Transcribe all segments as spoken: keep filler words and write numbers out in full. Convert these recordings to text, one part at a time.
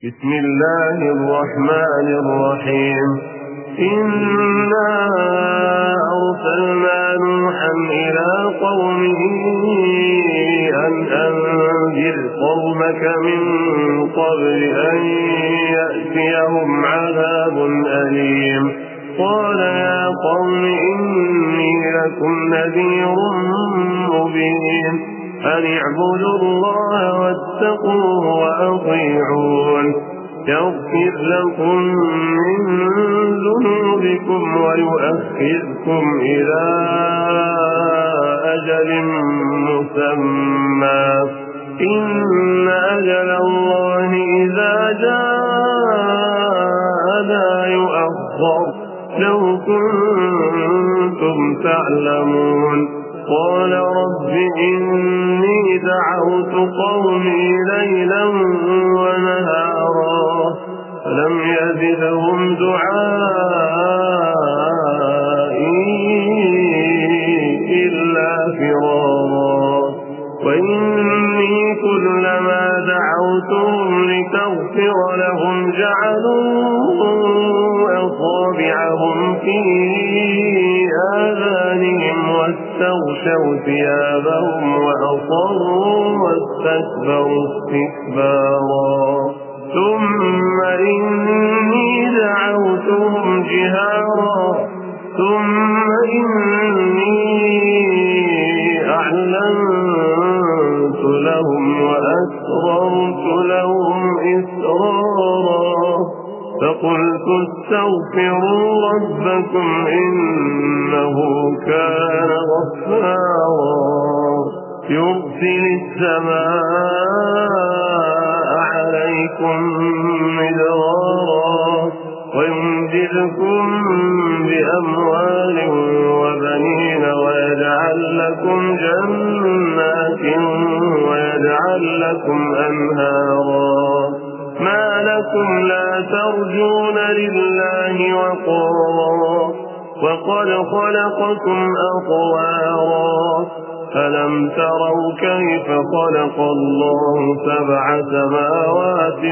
بسم الله الرحمن الرحيم. إنا أرسلنا نوحا إلى قومه أن أنذر قومك من قبل أن يأتيهم عذاب أليم. قال يا قوم إني لكم نذير مبين أن اعبدوا الله واتقوه وأطيعون يغفر لكم من ذنوبكم ويؤخركم إلى أجل مسمى إن أجل الله إذا جاء لا يؤخر لو كنتم تعلمون. قال رب إني دعوت قومي ليلا ونهارا فلم يزدهم دعائي إلا فرارا وإني كلما دعوتهم لتغفر لهم جعلوا أصابعهم في آذانهم واستغشوا ثيابهم وأصروا واستكبروا استكبارا ثم إني دعوتهم جهارا ثم إني أعلنت لهم وأسررت لهم إسرارا فقلت استغفروا ربكم إنه كان غفارا يرسل السماء عليكم مدرارا ويمددكم بأموال وبنين ويجعل لكم جنات ويجعل لكم أنهارا ما لكم لا ترجون لله وقارا وقد خلقكم أطوارا ألم تروا كيف خلق الله سبع سماوات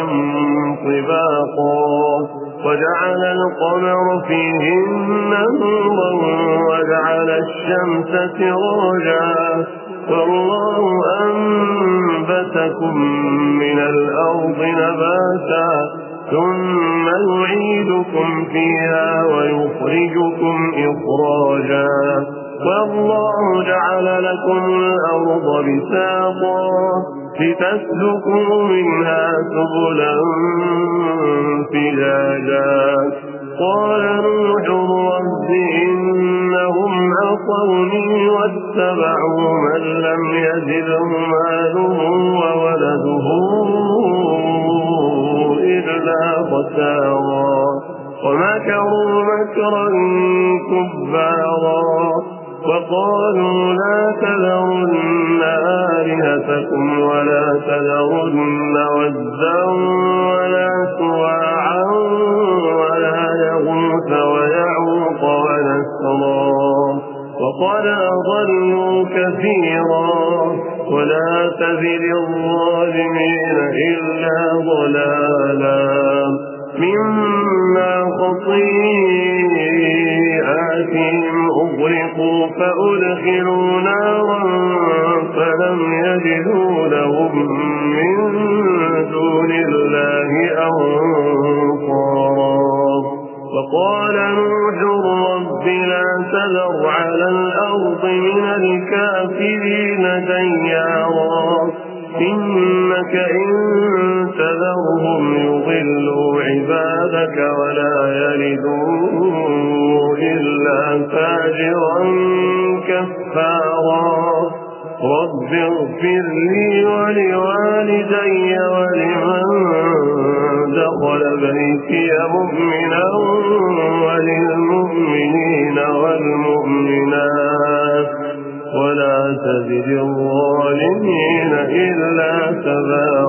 طباقا وجعل القمر فيهن نورا وجعل الشمس سراجا والله أنبتكم من الأرض نباتا ثم يعيدكم فيها ويخرجكم إخراجا والله جعل لكم الأرض بساطا لتسلكوا منها سبلا فجاجا قال نوح رب إنهم عصوني واتبعوا من لم يزده ماله وولده إلا خسارا ومكروا مكرا كبارا وقالوا لا تذرن آلهتكم ولا تذرن ودا ولا سواعا ولا يغوث ويعوق ونسرا وقد أضلوا كثيرا ولا تزد الظالمين إلا ضلالا مما خطيئاتهم أغرقوا فأدخلوا نارا فلم يجدوا لهم من دون الله أنصارا وقال نوح رب لا تذر على الأرض من الكافرين ديارا إنك إن تذرهم يضلوا عبادك ولا يلدوا إلا فاجرا كفارا رب اغفر لي ولوالدي ولمن دخل بيتي مؤمنا وللمؤمنين والمؤمنات ولا تزد الظالمين إلا تبارا